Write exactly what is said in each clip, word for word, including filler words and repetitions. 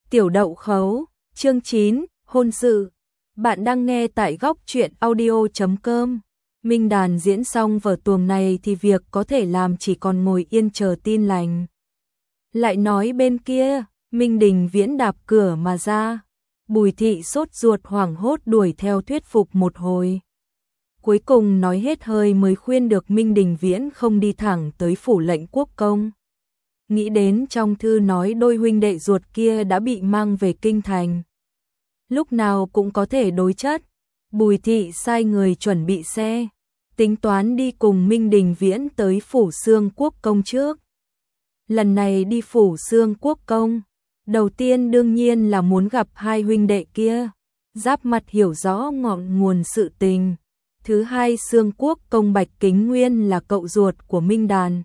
Tiểu đậu khấu, chương chín, hôn sự. Bạn đang nghe tại góc truyện audio chấm com. Minh Đàn diễn xong vở tuồng này thì việc có thể làm chỉ còn ngồi yên chờ tin lành. Lại nói bên kia, Minh Đình Viễn đạp cửa mà ra. Bùi Thị sốt ruột hoảng hốt đuổi theo thuyết phục một hồi. Cuối cùng nói hết hơi mới khuyên được Minh Đình Viễn không đi thẳng tới phủ lệnh quốc công. Nghĩ đến trong thư nói đôi huynh đệ ruột kia đã bị mang về kinh thành. Lúc nào cũng có thể đối chất. Bùi Thị sai người chuẩn bị xe, tính toán đi cùng Minh Đình Viễn tới phủ Xương Quốc công trước. Lần này đi phủ Xương Quốc công, đầu tiên đương nhiên là muốn gặp hai huynh đệ kia, giáp mặt hiểu rõ ngọn nguồn sự tình. Thứ hai, Xương Quốc công Bạch Kính Nguyên là cậu ruột của Minh Đàn.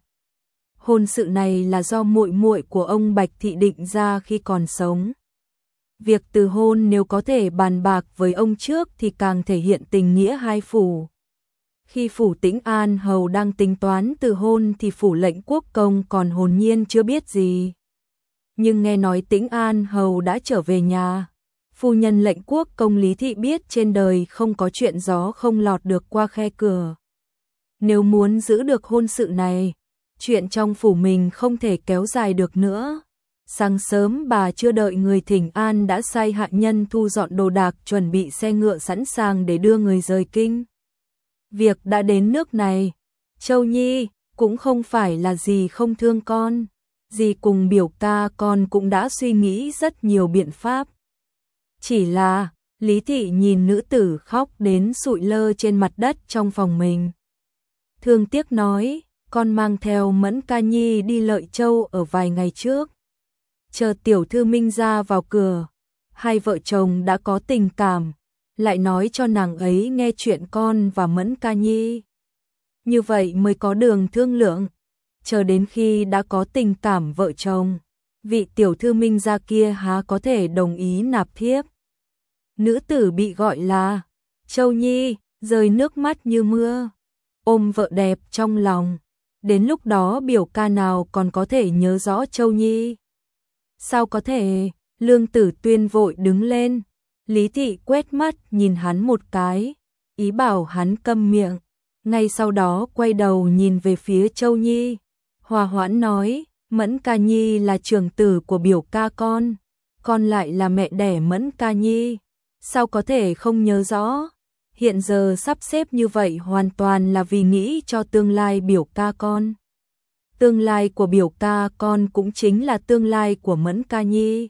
Hôn sự này là do muội muội của ông Bạch Thị định ra khi còn sống. Việc từ hôn nếu có thể bàn bạc với ông trước thì càng thể hiện tình nghĩa hai phủ. Khi phủ Tĩnh An hầu đang tính toán từ hôn thì phủ lệnh quốc công còn hồn nhiên chưa biết gì. Nhưng nghe nói Tĩnh An hầu đã trở về nhà. Phu nhân lệnh quốc công Lý Thị biết trên đời không có chuyện gió không lọt được qua khe cửa. Nếu muốn giữ được hôn sự này, chuyện trong phủ mình không thể kéo dài được nữa. Sáng sớm bà chưa đợi người thỉnh an đã sai hạ nhân thu dọn đồ đạc, chuẩn bị xe ngựa sẵn sàng để đưa người rời kinh. Việc đã đến nước này, Châu Nhi cũng không phải là dì không thương con. Dì cùng biểu ca con cũng đã suy nghĩ rất nhiều biện pháp. Chỉ là, Lý Thị nhìn nữ tử khóc đến sụi lơ trên mặt đất trong phòng mình. Thương tiếc nói, con mang theo Mẫn Ca Nhi đi Lợi Châu ở vài ngày trước. Chờ tiểu thư Minh ra vào cửa, hai vợ chồng đã có tình cảm, lại nói cho nàng ấy nghe chuyện con và Mẫn Ca Nhi. Như vậy mới có đường thương lượng. Chờ đến khi đã có tình cảm vợ chồng, vị tiểu thư Minh ra kia há có thể đồng ý nạp thiếp. Nữ tử bị gọi là Châu Nhi, rơi nước mắt như mưa, ôm vợ đẹp trong lòng. Đến lúc đó biểu ca nào còn có thể nhớ rõ Châu Nhi? Sao có thể? Lương Tử Tuyên vội đứng lên. Lý Thị quét mắt nhìn hắn một cái, ý bảo hắn câm miệng. Ngay sau đó quay đầu nhìn về phía Châu Nhi, hòa hoãn nói, Mẫn Ca Nhi là trưởng tử của biểu ca con, con lại là mẹ đẻ Mẫn Ca Nhi, sao có thể không nhớ rõ? Hiện giờ sắp xếp như vậy hoàn toàn là vì nghĩ cho tương lai biểu ca con. Tương lai của biểu ca con cũng chính là tương lai của Mẫn Ca Nhi.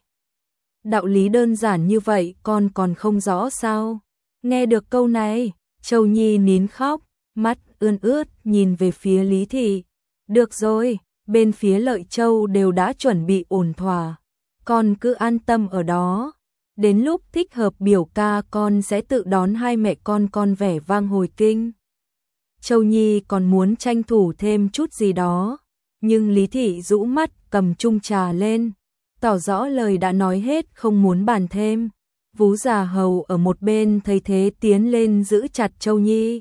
Đạo lý đơn giản như vậy con còn không rõ sao? Nghe được câu này, Châu Nhi nín khóc, mắt ươn ướt nhìn về phía Lý Thị. Được rồi, bên phía Lợi Châu đều đã chuẩn bị ổn thỏa, con cứ an tâm ở đó. Đến lúc thích hợp biểu ca con sẽ tự đón hai mẹ con con vẻ vang hồi kinh. Châu Nhi còn muốn tranh thủ thêm chút gì đó, nhưng Lý Thị rũ mắt cầm chung trà lên, tỏ rõ lời đã nói hết không muốn bàn thêm. Vú già hầu ở một bên thấy thế tiến lên giữ chặt Châu Nhi.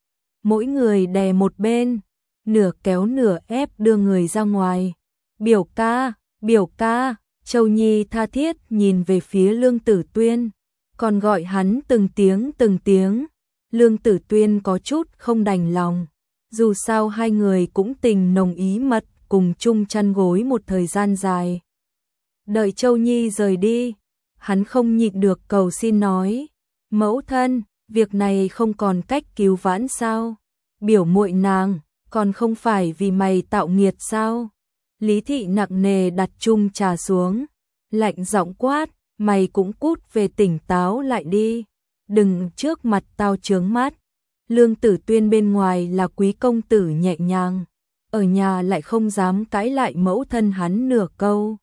Mỗi người đè một bên, nửa kéo nửa ép đưa người ra ngoài. Biểu ca, biểu ca. Châu Nhi tha thiết nhìn về phía Lương Tử Tuyên, còn gọi hắn từng tiếng từng tiếng. Lương Tử Tuyên có chút không đành lòng, dù sao hai người cũng tình nồng ý mật, cùng chung chăn gối một thời gian dài. Đợi Châu Nhi rời đi, hắn không nhịn được cầu xin nói, mẫu thân, việc này không còn cách cứu vãn sao? Biểu muội nàng, còn không phải vì mày tạo nghiệt sao? Lý Thị nặng nề đặt chung trà xuống, lạnh giọng quát, mày cũng cút về tỉnh táo lại đi, đừng trước mặt tao chướng mắt. Lương Tử Tuyên bên ngoài là quý công tử nhẹ nhàng, ở nhà lại không dám cãi lại mẫu thân hắn nửa câu.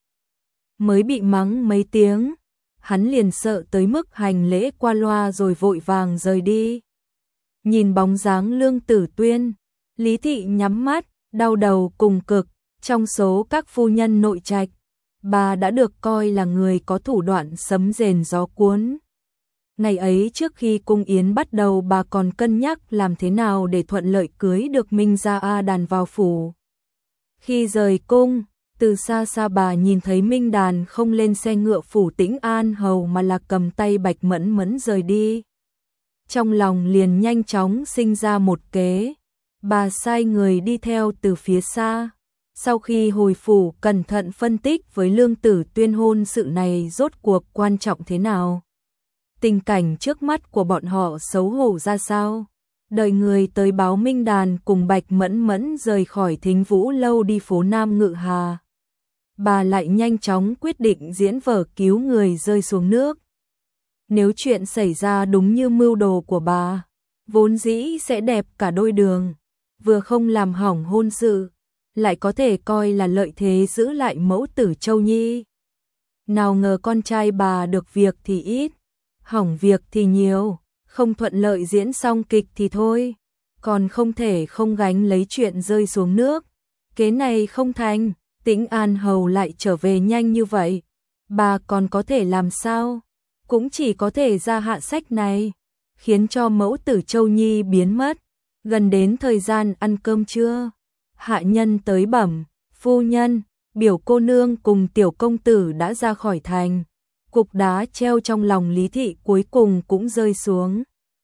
Mới bị mắng mấy tiếng, hắn liền sợ tới mức hành lễ qua loa rồi vội vàng rời đi. Nhìn bóng dáng Lương Tử Tuyên, Lý Thị nhắm mắt, đau đầu cùng cực. Trong số các phu nhân nội trạch, bà đã được coi là người có thủ đoạn sấm rền gió cuốn. Ngày ấy trước khi cung yến bắt đầu bà còn cân nhắc làm thế nào để thuận lợi cưới được Minh Gia A Đàn vào phủ. Khi rời cung, Từ xa xa bà nhìn thấy Minh Đàn không lên xe ngựa phủ Tĩnh An Hầu mà là cầm tay Bạch Mẫn Mẫn rời đi. Trong lòng liền nhanh chóng sinh ra một kế, bà sai người đi theo từ phía xa. Sau khi hồi phủ cẩn thận phân tích với Lương Tử Tuyên hôn sự này rốt cuộc quan trọng thế nào. Tình cảnh trước mắt của bọn họ xấu hổ ra sao. Đợi người tới báo Minh Đàn cùng Bạch Mẫn Mẫn rời khỏi Thính Vũ lâu đi phố Nam Ngự Hà. Bà lại nhanh chóng quyết định diễn vở cứu người rơi xuống nước. Nếu chuyện xảy ra đúng như mưu đồ của bà, vốn dĩ sẽ đẹp cả đôi đường, vừa không làm hỏng hôn sự, lại có thể coi là lợi thế giữ lại mẫu tử Châu Nhi. Nào ngờ con trai bà được việc thì ít, hỏng việc thì nhiều, không thuận lợi diễn xong kịch thì thôi, còn không thể không gánh lấy chuyện rơi xuống nước. Kế này không thành, Tĩnh An Hầu lại trở về nhanh như vậy, bà còn có thể làm sao? Cũng chỉ có thể ra hạ sách này, khiến cho mẫu tử Châu Nhi biến mất. Gần đến thời gian ăn cơm trưa, hạ nhân tới bẩm, phu nhân, biểu cô nương cùng tiểu công tử đã ra khỏi thành. Cục đá treo trong lòng Lý Thị cuối cùng cũng rơi xuống.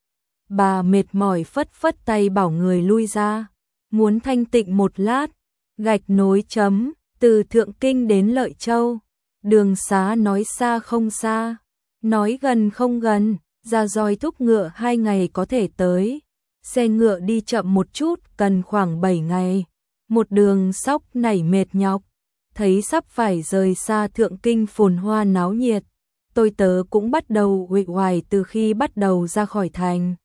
Bà mệt mỏi phất phất tay bảo người lui ra, muốn thanh tịnh một lát. Gạch nối chấm, từ Thượng Kinh đến Lợi Châu, đường xá nói xa không xa, nói gần không gần, ra roi thúc ngựa hai ngày có thể tới. Xe ngựa đi chậm một chút cần khoảng bảy ngày, một đường sóc nảy mệt nhọc. Thấy sắp phải rời xa Thượng Kinh phồn hoa náo nhiệt, tôi tớ cũng bắt đầu uể oải từ khi bắt đầu ra khỏi thành.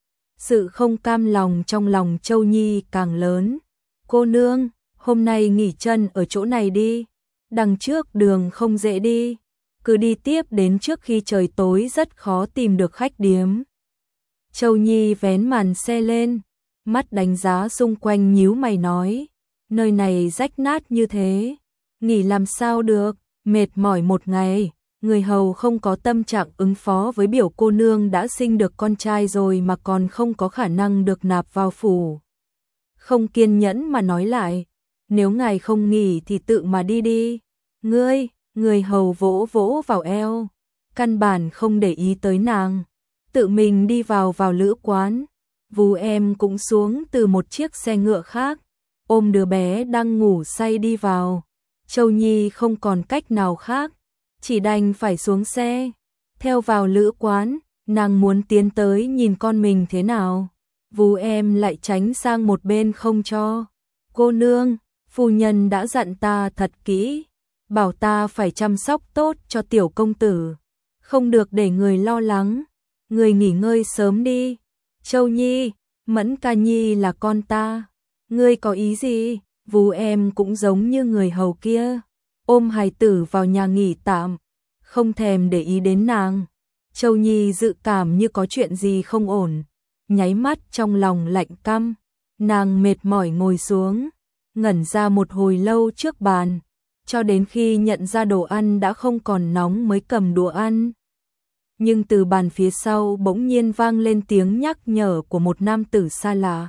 Sự không cam lòng trong lòng Châu Nhi càng lớn. Cô nương, hôm nay nghỉ chân ở chỗ này đi, đằng trước đường không dễ đi, cứ đi tiếp đến trước khi trời tối rất khó tìm được khách điếm. Châu Nhi vén màn xe lên, mắt đánh giá xung quanh nhíu mày nói, nơi này rách nát như thế, nghỉ làm sao được, mệt mỏi một ngày, người hầu không có tâm trạng ứng phó với biểu cô nương đã sinh được con trai rồi mà còn không có khả năng được nạp vào phủ. Không kiên nhẫn mà nói lại, nếu ngài không nghỉ thì tự mà đi đi. Ngươi, người hầu vỗ vỗ vào eo, căn bản không để ý tới nàng, tự mình đi vào vào lữ quán. Vú em cũng xuống từ một chiếc xe ngựa khác, ôm đứa bé đang ngủ say đi vào. Châu Nhi không còn cách nào khác, chỉ đành phải xuống xe, theo vào lữ quán. Nàng muốn tiến tới nhìn con mình thế nào, vú em lại tránh sang một bên không cho. Cô nương, phu nhân đã dặn ta thật kỹ, bảo ta phải chăm sóc tốt cho tiểu công tử, không được để người lo lắng. Người nghỉ ngơi sớm đi. Châu Nhi, Mẫn Ca Nhi là con ta, ngươi có ý gì? Vú em cũng giống như người hầu kia, ôm hài tử vào nhà nghỉ tạm, không thèm để ý đến nàng. Châu Nhi dự cảm như có chuyện gì không ổn, nháy mắt trong lòng lạnh căm, nàng mệt mỏi ngồi xuống, ngẩn ra một hồi lâu trước bàn, cho đến khi nhận ra đồ ăn đã không còn nóng mới cầm đũa ăn. Nhưng từ bàn phía sau bỗng nhiên vang lên tiếng nhắc nhở của một nam tử xa lạ.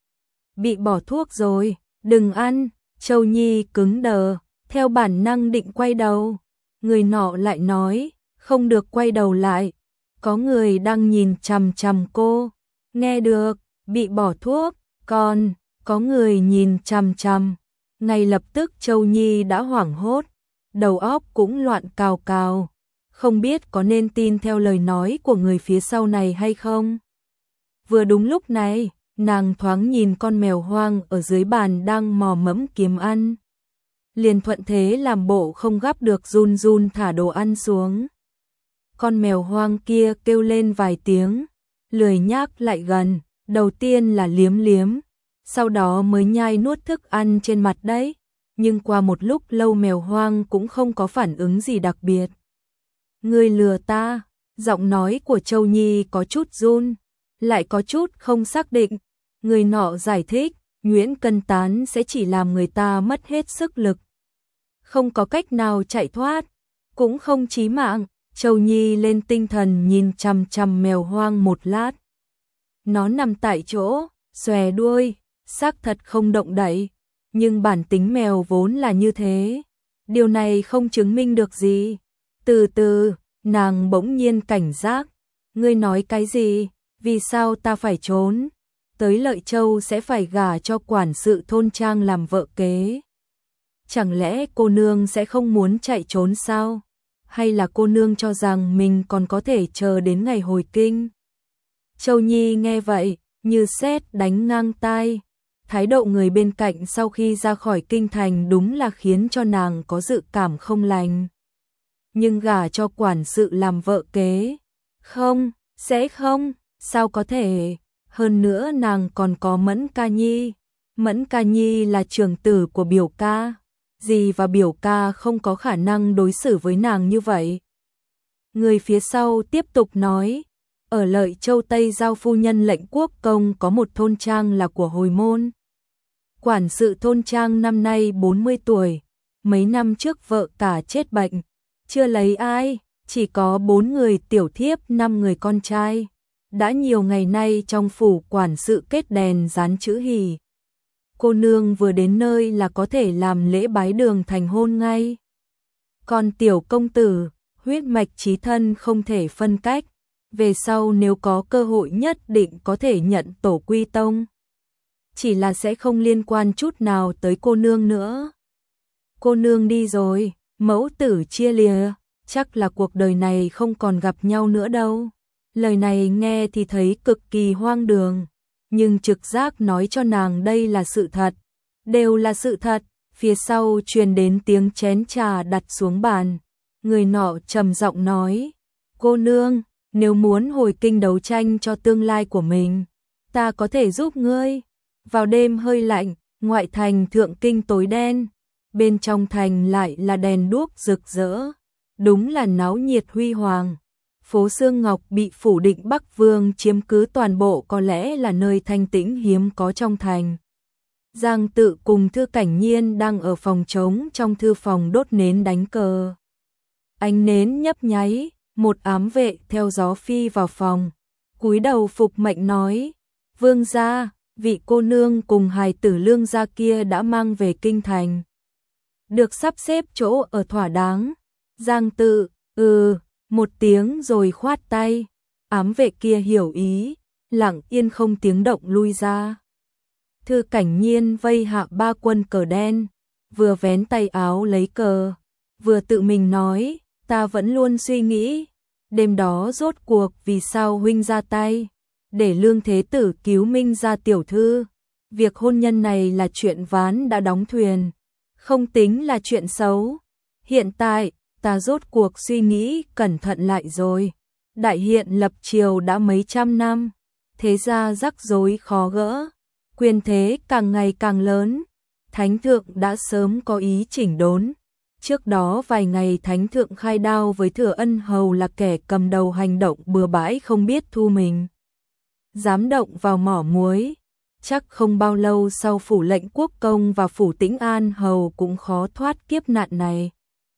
Bị bỏ thuốc rồi, đừng ăn. Châu Nhi cứng đờ, theo bản năng định quay đầu. Người nọ lại nói, không được quay đầu lại, có người đang nhìn chằm chằm cô. Nghe được, bị bỏ thuốc, còn có người nhìn chằm chằm. Ngay lập tức Châu Nhi đã hoảng hốt, đầu óc cũng loạn cào cào, không biết có nên tin theo lời nói của người phía sau này hay không. Vừa đúng lúc này, nàng thoáng nhìn con mèo hoang ở dưới bàn đang mò mẫm kiếm ăn, liền thuận thế làm bộ không gắp được, run run thả đồ ăn xuống. Con mèo hoang kia kêu lên vài tiếng, lười nhác lại gần, đầu tiên là liếm liếm, sau đó mới nhai nuốt thức ăn trên mặt đấy. Nhưng qua một lúc lâu mèo hoang cũng không có phản ứng gì đặc biệt. Ngươi lừa ta, giọng nói của Châu Nhi có chút run, lại có chút không xác định. Người nọ giải thích, nhuyễn cân tán sẽ chỉ làm người ta mất hết sức lực, không có cách nào chạy thoát, cũng không chí mạng. Châu Nhi lên tinh thần nhìn chằm chằm mèo hoang một lát. Nó nằm tại chỗ, xòe đuôi, xác thật không động đậy, nhưng bản tính mèo vốn là như thế, Điều này không chứng minh được gì. Từ từ, nàng bỗng nhiên cảnh giác. Ngươi nói cái gì? Vì sao ta phải trốn? Tới Lợi Châu sẽ phải gả cho quản sự thôn trang làm vợ kế. Chẳng lẽ cô nương sẽ không muốn chạy trốn sao? Hay là cô nương cho rằng mình còn có thể chờ đến ngày hồi kinh? Châu Nhi nghe vậy, như sét đánh ngang tai. Thái độ người bên cạnh sau khi ra khỏi kinh thành đúng là khiến cho nàng có dự cảm không lành. Nhưng gả cho quản sự làm vợ kế? Không, sẽ không, sao có thể? Hơn nữa nàng còn có Mẫn Ca Nhi. Mẫn Ca Nhi là trưởng tử của biểu ca. Dì và biểu ca không có khả năng đối xử với nàng như vậy. Người phía sau tiếp tục nói, ở Lợi Châu Tây Giao phu nhân lệnh quốc công có một thôn trang là của hồi môn. Quản sự thôn trang năm nay bốn mươi tuổi, mấy năm trước vợ cả chết bệnh, chưa lấy ai, chỉ có bốn người tiểu thiếp, năm người con trai. Đã nhiều ngày nay trong phủ quản sự kết đèn dán chữ hỷ. Cô nương vừa đến nơi là có thể làm lễ bái đường thành hôn ngay. Còn tiểu công tử, huyết mạch chí thân không thể phân cách, về sau nếu có cơ hội nhất định có thể nhận tổ quy tông. Chỉ là sẽ không liên quan chút nào tới cô nương nữa. Cô nương đi rồi, mẫu tử chia lìa, chắc là cuộc đời này không còn gặp nhau nữa đâu. Lời này nghe thì thấy cực kỳ hoang đường, nhưng trực giác nói cho nàng đây là sự thật. Đều là sự thật. Phía sau truyền đến tiếng chén trà đặt xuống bàn. Người nọ trầm giọng nói, cô nương, nếu muốn hồi kinh đấu tranh cho tương lai của mình, ta có thể giúp ngươi. Vào đêm hơi lạnh, ngoại thành thượng kinh tối đen, bên trong thành lại là đèn đuốc rực rỡ, đúng là náo nhiệt huy hoàng. Phố Xương Ngọc bị phủ định Bắc Vương chiếm cứ toàn bộ, có lẽ là nơi thanh tĩnh hiếm có trong thành. Giang Tự cùng Thư Cảnh Nhiên đang ở phòng trống trong thư phòng đốt nến đánh cờ. Ánh nến nhấp nháy, một ám vệ theo gió phi vào phòng, cúi đầu phục mệnh nói, vương gia, vị cô nương cùng hài tử Lương gia kia đã mang về kinh thành. Được sắp xếp chỗ ở thỏa đáng. Giang Tự, ừ, một tiếng rồi khoát tay. Ám vệ kia hiểu ý, lặng yên không tiếng động lui ra. Thư Cảnh Nhiên vây hạ ba quân cờ đen, vừa vén tay áo lấy cờ, vừa tự mình nói, ta vẫn luôn suy nghĩ, đêm đó rốt cuộc vì sao huynh ra tay, để Lương Thế Tử cứu Minh gia tiểu thư. Việc hôn nhân này là chuyện ván đã đóng thuyền, không tính là chuyện xấu. Hiện tại, ta rốt cuộc suy nghĩ cẩn thận lại rồi. Đại hiện lập triều đã mấy trăm năm, thế ra rắc rối khó gỡ, quyền thế càng ngày càng lớn. Thánh thượng đã sớm có ý chỉnh đốn. Trước đó vài ngày Thánh thượng khai đao với Thừa Ân Hầu là kẻ cầm đầu hành động bừa bãi không biết thu mình. Dám động vào mỏ muối, chắc không bao lâu sau phủ lệnh quốc công và phủ Tĩnh An Hầu cũng khó thoát kiếp nạn này.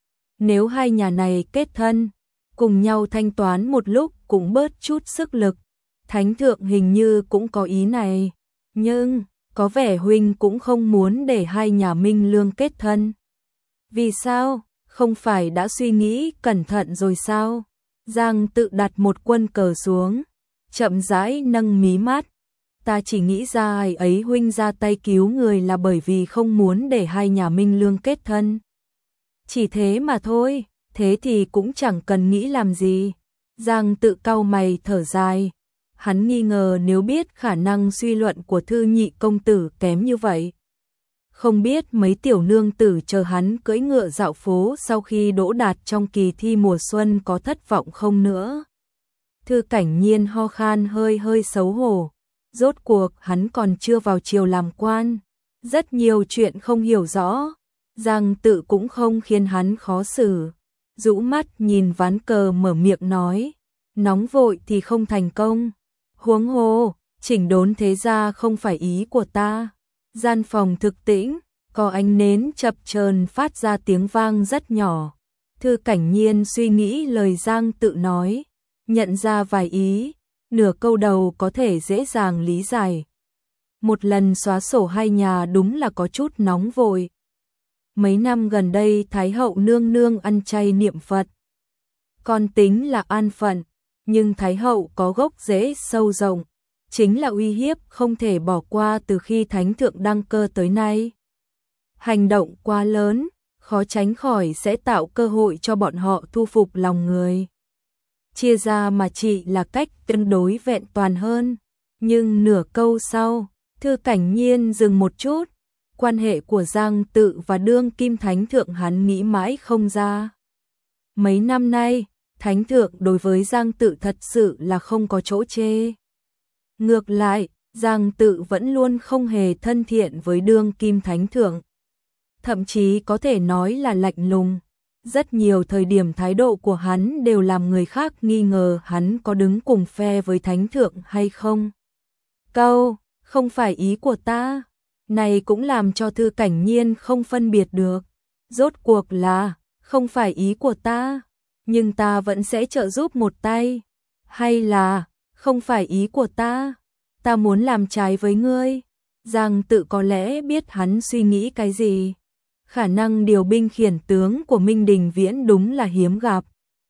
Nếu hai nhà này kết thân, cùng nhau thanh toán một lúc cũng bớt chút sức lực. Thánh thượng hình như cũng có ý này, nhưng có vẻ huynh cũng không muốn để hai nhà Minh Lương kết thân. Vì sao? Không phải đã suy nghĩ cẩn thận rồi sao? Giang Tự đặt một quân cờ xuống, chậm rãi nâng mí mắt. Ta chỉ nghĩ ra ai ấy huynh ra tay cứu người là bởi vì không muốn để hai nhà Minh Lương kết thân. Chỉ thế mà thôi, thế thì cũng chẳng cần nghĩ làm gì. Giang Tự cau mày thở dài. Hắn nghi ngờ nếu biết khả năng suy luận của Thư nhị công tử kém như vậy, không biết mấy tiểu nương tử chờ hắn cưỡi ngựa dạo phố sau khi đỗ đạt trong kỳ thi mùa xuân có thất vọng không nữa. Thư Cảnh Nhiên ho khan hơi hơi xấu hổ. Rốt cuộc hắn còn chưa vào triều làm quan, rất nhiều chuyện không hiểu rõ. Giang Tự cũng không khiến hắn khó xử, rũ mắt nhìn ván cờ mở miệng nói, nóng vội thì không thành công. Huống hồ, chỉnh đốn thế gia không phải ý của ta. Gian phòng thực tĩnh, có ánh nến chập chờn phát ra tiếng vang rất nhỏ. Thư Cảnh Nhiên suy nghĩ lời Giang Tự nói, nhận ra vài ý, nửa câu đầu có thể dễ dàng lý giải. Một lần xóa sổ hai nhà đúng là có chút nóng vội. Mấy năm gần đây Thái hậu nương nương ăn chay niệm Phật. Còn tính là an phận, nhưng Thái hậu có gốc rễ sâu rộng, chính là uy hiếp không thể bỏ qua từ khi Thánh thượng đăng cơ tới nay. Hành động quá lớn, khó tránh khỏi sẽ tạo cơ hội cho bọn họ thu phục lòng người. Chia ra mà chỉ là cách tương đối vẹn toàn hơn. Nhưng nửa câu sau, Thư Cảnh Nhiên dừng một chút. Quan hệ của Giang Tự và đương kim Thánh thượng hắn nghĩ mãi không ra. Mấy năm nay, Thánh thượng đối với Giang Tự thật sự là không có chỗ chê. Ngược lại, Giang Tự vẫn luôn không hề thân thiện với đương kim Thánh thượng. Thậm chí có thể nói là lạnh lùng. Rất nhiều thời điểm thái độ của hắn đều làm người khác nghi ngờ hắn có đứng cùng phe với Thánh thượng hay không. Câu, không phải ý của ta, này cũng làm cho Thư Cảnh Nhiên không phân biệt được. Rốt cuộc là, không phải ý của ta, nhưng ta vẫn sẽ trợ giúp một tay. Hay là, không phải ý của ta, ta muốn làm trái với ngươi. Giang Tự có lẽ biết hắn suy nghĩ cái gì. Khả năng điều binh khiển tướng của Minh Đình Viễn đúng là hiếm gặp.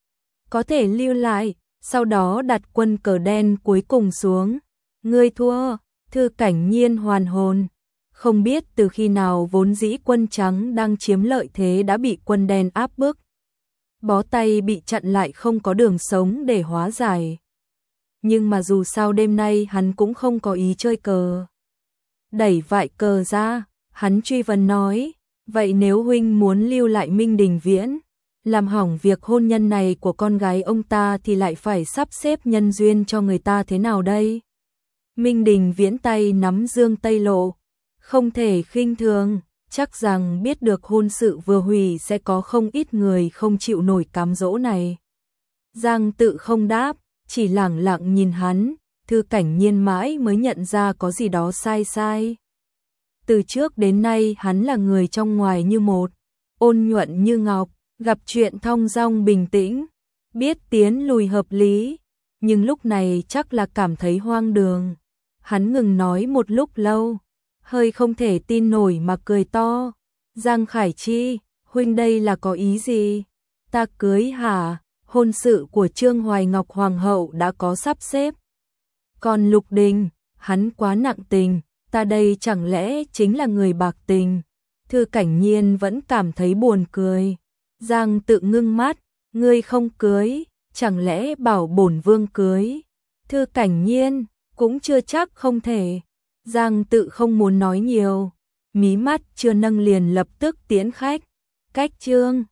Có thể lưu lại, sau đó đặt quân cờ đen cuối cùng xuống. Ngươi thua, Thư Cảnh Nhiên hoàn hồn. Không biết từ khi nào vốn dĩ quân trắng đang chiếm lợi thế đã bị quân đen áp bức. Bó tay bị chặn lại không có đường sống để hóa giải. Nhưng mà dù sao đêm nay hắn cũng không có ý chơi cờ. Đẩy vại cờ ra, hắn truy vấn nói, vậy nếu huynh muốn lưu lại Minh Đình Viễn, làm hỏng việc hôn nhân này của con gái ông ta thì lại phải sắp xếp nhân duyên cho người ta thế nào đây? Minh Đình Viễn tay nắm dương tây lộ, không thể khinh thường, chắc rằng biết được hôn sự vừa hủy sẽ có không ít người không chịu nổi cám dỗ này. Giang Tự không đáp, chỉ lẳng lặng nhìn hắn, Thư Cảnh Nhiên mãi mới nhận ra có gì đó sai sai. Từ trước đến nay hắn là người trong ngoài như một, ôn nhuận như ngọc, gặp chuyện thong dong bình tĩnh, biết tiến lùi hợp lý, nhưng lúc này chắc là cảm thấy hoang đường. Hắn ngừng nói một lúc lâu, hơi không thể tin nổi mà cười to. Giang Khải Chi, huynh đây là có ý gì? Ta cưới hả? Hôn sự của Trương Hoài Ngọc Hoàng hậu đã có sắp xếp. Còn Lục Đình, hắn quá nặng tình, ta đây chẳng lẽ chính là người bạc tình? Thư Cảnh Nhiên vẫn cảm thấy buồn cười. Giang Tự ngưng mắt, ngươi không cưới, chẳng lẽ bảo bổn vương cưới? Thư Cảnh Nhiên, cũng chưa chắc không thể. Giang Tự không muốn nói nhiều, mí mắt chưa nâng liền lập tức tiễn khách. Cách chương